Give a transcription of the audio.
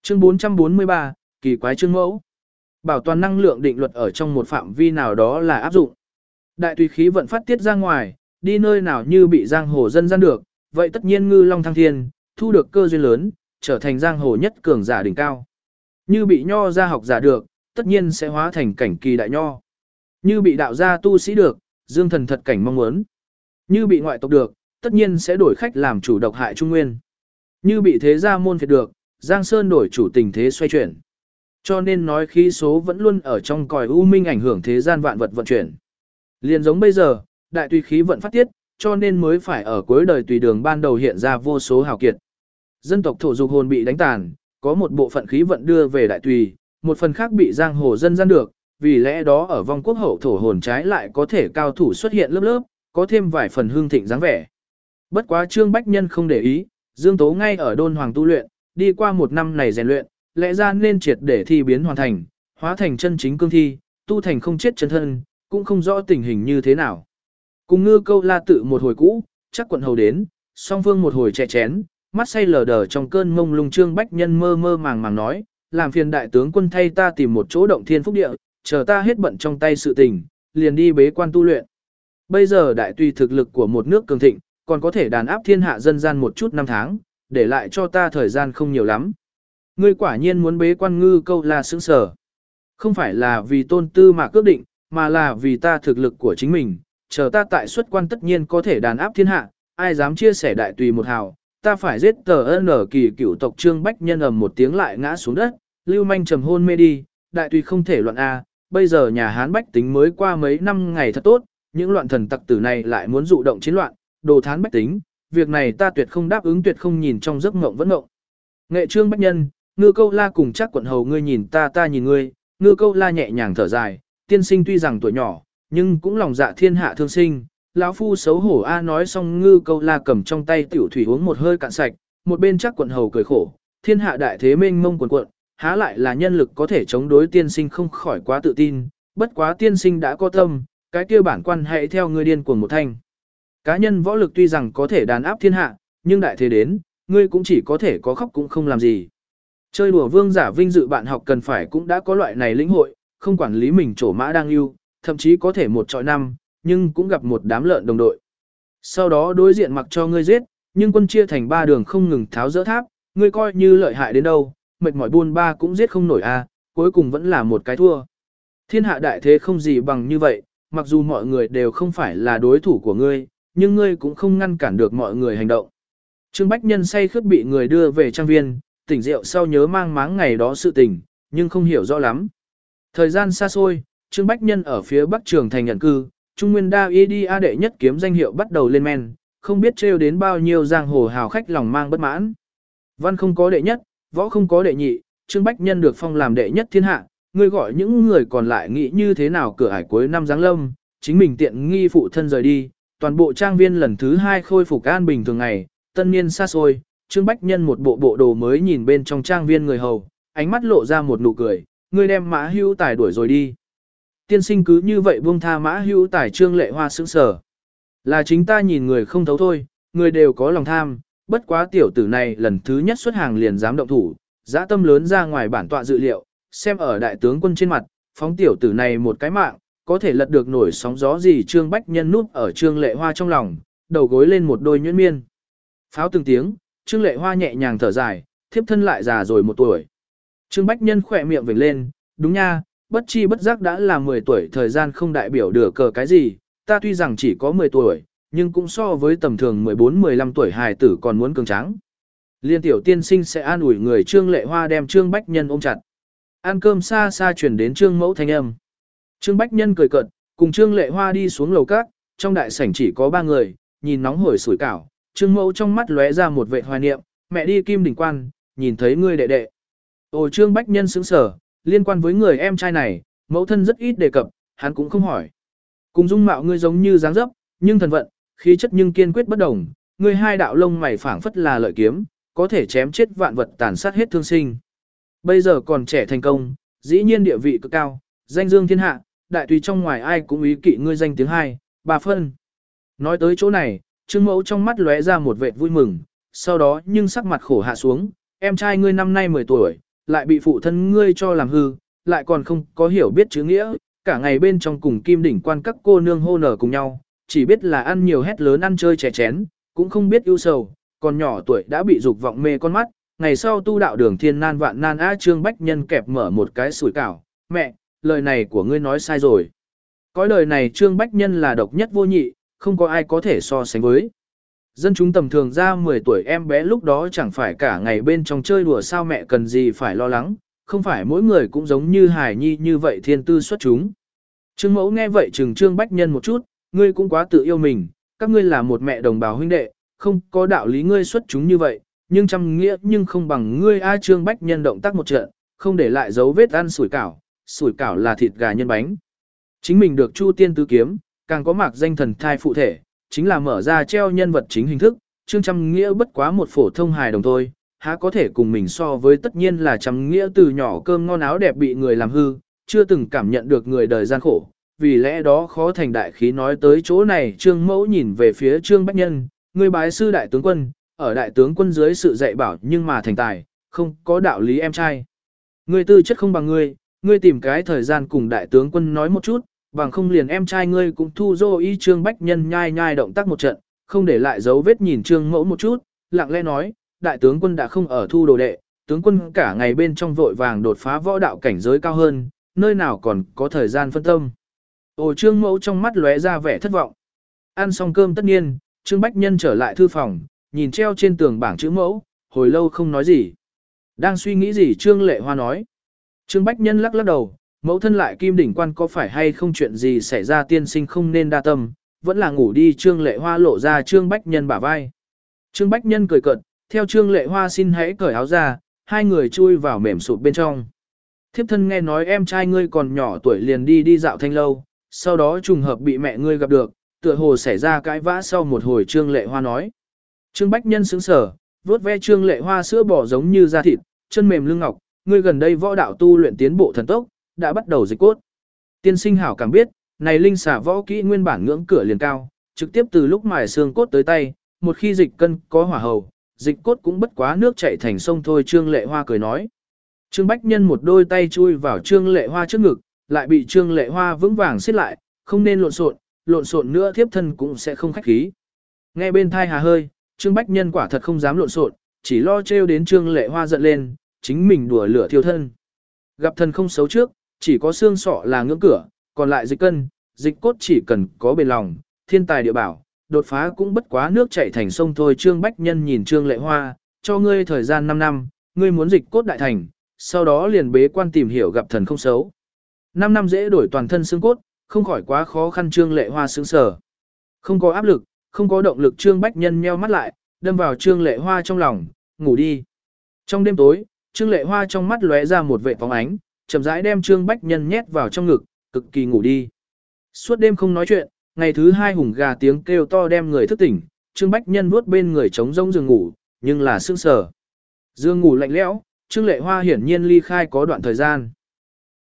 Chương 443, kỳ quái chương mẫu. Bảo toàn năng lượng định luật ở trong một phạm vi nào đó là áp dụng. Đại tùy khí vận phát tiết ra ngoài, đi nơi nào như bị giang hồ dân gian được, vậy tất nhiên ngư long thăng thiên, thu được cơ duyên lớn, trở thành giang hồ nhất cường giả đỉnh cao. Như bị nho gia học giả được, tất nhiên sẽ hóa thành cảnh kỳ đại nho. Như bị đạo gia tu sĩ được, dương thần thật cảnh mong muốn. Như bị ngoại tộc được, tất nhiên sẽ đổi khách làm chủ độc hại Trung Nguyên. Như bị thế gia môn phiệt được, Giang Sơn đổi chủ tình thế xoay chuyển. Cho nên nói khí số vẫn luôn ở trong còi u minh ảnh hưởng thế gian vạn vật vận chuyển. Liền giống bây giờ, đại tùy khí vận phát tiết, cho nên mới phải ở cuối đời tùy đường ban đầu hiện ra vô số hào kiệt. Dân tộc thổ dục hồn bị đánh tàn, có một bộ phận khí vận đưa về đại tùy, một phần khác bị giang hồ dân gian được, vì lẽ đó ở vong quốc hậu thổ hồn trái lại có thể cao thủ xuất hiện lớp lớp, có thêm vài phần hương thịnh dáng vẻ. Bất quá Trương Bách Nhân không để ý, Dương Tố ngay ở đôn hoàng tu luyện, đi qua một năm này rèn luyện, lẽ ra nên triệt để thi biến hoàn thành, hóa thành chân chính cương thi, tu thành không chết chân thân, cũng không rõ tình hình như thế nào. Cùng Ngư Câu La tự một hồi cũ, chắc quận hầu đến, song phương một hồi chè chén, mắt say lờ đờ trong cơn ngông lung. Trương Bách Nhân mơ mơ màng màng nói, làm phiền đại tướng quân thay ta tìm một chỗ động thiên phúc địa, chờ ta hết bận trong tay sự tình, liền đi bế quan tu luyện. Bây giờ đại tùy thực lực của một nước cường thịnh, còn có thể đàn áp thiên hạ dân gian một chút năm tháng, để lại cho ta thời gian không nhiều lắm. Ngươi quả nhiên muốn bế quan. Ngư Câu La sững sờ. Không phải là vì tôn tư mà cước định, mà là vì ta thực lực của chính mình, chờ ta tại xuất quan tất nhiên có thể đàn áp thiên hạ, ai dám chia sẻ đại tùy một hào, ta phải giết tờ N kỳ cửu tộc. Trương Bách Nhân ầm một tiếng lại ngã xuống đất, lưu manh trầm hôn mê đi. Đại tùy không thể loạn a, bây giờ nhà Hán bách tính mới qua mấy năm ngày thật tốt, những loạn thần tặc tử này lại muốn dụ động chiến loạn, đồ thán bách tính, việc này ta tuyệt không đáp ứng, tuyệt không nhìn trong giấc mộng vẫn mộng. Nghệ Trương Bách Nhân, Ngư Câu La cùng chắc quận hầu, ngươi nhìn ta, ta nhìn ngươi. Ngư Câu La nhẹ nhàng thở dài, tiên sinh tuy rằng tuổi nhỏ, nhưng cũng lòng dạ thiên hạ thương sinh, lão phu xấu hổ a. Nói xong Ngư Câu La cầm trong tay tiểu thủy uống một hơi cạn sạch, một bên chắc quận hầu cười khổ, thiên hạ đại thế mênh mông quần quận, há lại là nhân lực có thể chống đối. Tiên sinh không khỏi quá tự tin, bất quá tiên sinh đã có tâm, cái kia bản quan hãy theo ngươi điên cuồng một thanh. Cá nhân võ lực tuy rằng có thể đàn áp thiên hạ, nhưng đại thế đến, ngươi cũng chỉ có thể có khóc cũng không làm gì. Chơi đùa vương giả vinh dự bạn học cần phải cũng đã có loại này lĩnh hội, không quản lý mình trổ mã đang yêu, thậm chí có thể một trọi năm, nhưng cũng gặp một đám lợn đồng đội. Sau đó đối diện mặc cho ngươi giết, nhưng quân chia thành ba đường không ngừng tháo dỡ tháp, ngươi coi như lợi hại đến đâu, mệt mỏi buôn ba cũng giết không nổi a, cuối cùng vẫn là một cái thua. Thiên hạ đại thế không gì bằng như vậy, mặc dù mọi người đều không phải là đối thủ của ngươi, nhưng ngươi cũng không ngăn cản được mọi người hành động. Trương Bách Nhân say khướt bị người đưa về trang viên, tỉnh rượu sau nhớ mang máng ngày đó sự tình, nhưng không hiểu rõ lắm. Thời gian xa xôi, Trương Bách Nhân ở phía Bắc Trường Thành nhận cư, Trung Nguyên Đa Y Đi A đệ nhất kiếm danh hiệu bắt đầu lên men, không biết trêu đến bao nhiêu giang hồ hào khách lòng mang bất mãn. Văn không có đệ nhất, võ không có đệ nhị, Trương Bách Nhân được phong làm đệ nhất thiên hạ, ngươi gọi những người còn lại nghĩ như thế nào. Cửa ải cuối năm giáng lâm, chính mình tiện nghi phụ thân rời đi, toàn bộ trang viên lần thứ 2 khôi phục an bình thường ngày, tân niên xa xôi. Trương Bách Nhân một bộ đồ mới nhìn bên trong trang viên người hầu, ánh mắt lộ ra một nụ cười, ngươi đem Mã Hữu Tài đuổi rồi đi. Tiên sinh cứ như vậy buông tha Mã Hữu Tài. Trương Lệ Hoa sững sờ. Là chính ta nhìn người không thấu thôi, người đều có lòng tham, bất quá tiểu tử này lần thứ nhất xuất hàng liền dám động thủ, dã tâm lớn ra ngoài bản tọa dự liệu, xem ở đại tướng quân trên mặt, phóng tiểu tử này một cái mạng, có thể lật được nổi sóng gió gì. Trương Bách Nhân núp ở Trương Lệ Hoa trong lòng, đầu gối lên một đôi nhuyễn miên. Pháo từng tiếng, Trương Lệ Hoa nhẹ nhàng thở dài, thiếp thân lại già rồi 1 tuổi. Trương Bách Nhân khỏe miệng vểnh lên, đúng nha, bất chi bất giác đã là 10 tuổi, thời gian không đại biểu được cờ cái gì, ta tuy rằng chỉ có 10 tuổi, nhưng cũng so với tầm thường 14-15 tuổi hài tử còn muốn cường tráng. Liên tiểu tiên sinh sẽ an ủi người. Trương Lệ Hoa đem Trương Bách Nhân ôm chặt. Ăn cơm xa xa chuyển đến Trương Mẫu thanh âm. Trương Bách Nhân cười cợt, cùng Trương Lệ Hoa đi xuống lầu các, trong đại sảnh chỉ có 3 người, nhìn nóng hổi sủi cảo. Trương Mẫu trong mắt lóe ra một vệt hoài niệm, mẹ đi Kim Đỉnh Quan, nhìn thấy ngươi đệ đệ. Ồ. Trương Bách Nhân sững sờ, liên quan với người em trai này, mẫu thân rất ít đề cập, hắn cũng không hỏi. Cùng dung mạo ngươi giống như dáng dấp, nhưng thần vận, khí chất nhưng kiên quyết bất đồng, ngươi hai đạo lông mày phảng phất là lợi kiếm, có thể chém chết vạn vật, tàn sát hết thương sinh. Bây giờ còn trẻ thành công, dĩ nhiên địa vị cực cao, danh dương thiên hạ, đại tùy trong ngoài ai cũng ý kỵ ngươi danh tiếng 2-3 phân. Nói tới chỗ này, Trương Mẫu trong mắt lóe ra một vệt vui mừng, sau đó nhưng sắc mặt khổ hạ xuống, em trai ngươi năm nay 10 tuổi, lại bị phụ thân ngươi cho làm hư, lại còn không có hiểu biết chữ nghĩa, cả ngày bên trong cùng Kim đỉnh quan các cô nương hô nở cùng nhau, chỉ biết là ăn nhiều hét lớn ăn chơi chè chén, cũng không biết ưu sầu, còn nhỏ tuổi đã bị dục vọng mê con mắt, ngày sau tu đạo đường thiên nan vạn nan á. Trương Bách Nhân kẹp mở một cái sủi cảo, mẹ, lời này của ngươi nói sai rồi. Cõi đời này Trương Bách Nhân là độc nhất vô nhị, không có ai có thể so sánh với. Dân chúng tầm thường ra 10 tuổi em bé lúc đó chẳng phải cả ngày bên trong chơi đùa sao mẹ cần gì phải lo lắng, không phải mỗi người cũng giống như Hải Nhi như vậy thiên tư xuất chúng. Trương Mẫu nghe vậy chừng Trương Bách Nhân một chút, ngươi cũng quá tự yêu mình, các ngươi là một mẹ đồng bào huynh đệ, không có đạo lý ngươi xuất chúng như vậy, nhưng trăm nghĩa nhưng không bằng ngươi. A. Trương Bách Nhân động tác một trận, không để lại dấu vết ăn sủi cảo là thịt gà nhân bánh. Chính mình được Chu Tiên tứ kiếm, càng có mạc danh thần thai phụ thể, chính là mở ra treo nhân vật chính hình thức, Trương Trăm Nghĩa bất quá một phổ thông hài đồng thôi, há có thể cùng mình so với. Tất nhiên là Trăm Nghĩa từ nhỏ cơm ngon áo đẹp bị người làm hư, chưa từng cảm nhận được người đời gian khổ, vì lẽ đó khó thành đại khí. Nói tới chỗ này Trương Mẫu nhìn về phía Trương Bách Nhân, ngươi bái sư đại tướng quân, ở đại tướng quân dưới sự dạy bảo nhưng mà thành tài, không có đạo lý em trai. Ngươi tư chất không bằng ngươi tìm cái thời gian cùng đại tướng quân nói một chút, bằng không liền em trai ngươi cũng thu dô y. Trương Bách Nhân nhai nhai động tác một trận, không để lại dấu vết nhìn Trương Mẫu một chút, lặng lẽ nói, đại tướng quân đã không ở thu đồ đệ, tướng quân cả ngày bên trong vội vàng đột phá võ đạo cảnh giới cao hơn, nơi nào còn có thời gian phân tâm. Ồ. Trương Mẫu trong mắt lóe ra vẻ thất vọng. Ăn xong cơm tất nhiên, Trương Bách Nhân trở lại thư phòng, nhìn treo trên tường bảng chữ mẫu, hồi lâu không nói gì. Đang suy nghĩ gì Trương Lệ Hoa nói. Trương Bách Nhân lắc lắc đầu, mẫu thân lại Kim đỉnh quan có phải hay không chuyện gì xảy ra, tiên sinh không nên đa tâm, vẫn là ngủ đi. Trương Lệ Hoa lộ ra Trương Bách Nhân bả vai. Trương Bách Nhân cười cợt, theo Trương Lệ Hoa xin hãy cởi áo ra, hai người chui vào mềm sụp bên trong. Thiếp thân nghe nói em trai ngươi còn nhỏ tuổi liền đi dạo thanh lâu, sau đó trùng hợp bị mẹ ngươi gặp được, tựa hồ xảy ra cãi vã sau một hồi. Trương Lệ Hoa nói. Trương Bách Nhân sững sờ, vuốt ve Trương Lệ Hoa sữa bò giống như da thịt, chân mềm lưng ngọc, ngươi gần đây võ đạo tu luyện tiến bộ thần tốc, đã bắt đầu dịch cốt. Tiên sinh hảo cảm biết, này linh xả võ kỹ nguyên bản ngưỡng cửa liền cao, trực tiếp từ lúc mài xương cốt tới tay, một khi dịch cân có hỏa hầu, dịch cốt cũng bất quá nước chảy thành sông thôi. Trương Lệ Hoa cười nói. Trương Bách Nhân một đôi tay chui vào Trương Lệ Hoa trước ngực, lại bị Trương Lệ Hoa vững vàng siết lại, không nên lộn xộn nữa thiếp thân cũng sẽ không khách khí. Nghe bên thai hà hơi, Trương Bách Nhân quả thật không dám lộn xộn, chỉ lo trêu đến Trương Lệ Hoa giận lên, chính mình đùa lửa thiêu thân. Gặp thần không xấu trước, chỉ có xương sọ là ngưỡng cửa, còn lại dịch cân, dịch cốt chỉ cần có bền lòng, thiên tài địa bảo, đột phá cũng bất quá nước chảy thành sông thôi. Trương Bách Nhân nhìn Trương Lệ Hoa, cho ngươi thời gian 5 năm, ngươi muốn dịch cốt đại thành, sau đó liền bế quan tìm hiểu gặp thần không xấu. 5 năm dễ đổi toàn thân xương cốt, không khỏi quá khó khăn. Trương Lệ Hoa sững sờ. Không có áp lực, không có động lực. Trương Bách Nhân nheo mắt lại, đâm vào Trương Lệ Hoa trong lòng, ngủ đi. Trong đêm tối, Trương Lệ Hoa trong mắt lóe ra một vệt phóng ánh, chậm rãi đem Trương Bách Nhân nhét vào trong ngực, cực kỳ ngủ đi. Suốt đêm không nói chuyện, ngày thứ hai hùng gà tiếng kêu to đem người thức tỉnh, Trương Bách Nhân vuốt bên người trống rỗng giường ngủ, nhưng là sững sờ. Giường ngủ lạnh lẽo, Trương Lệ Hoa hiển nhiên ly khai có đoạn thời gian.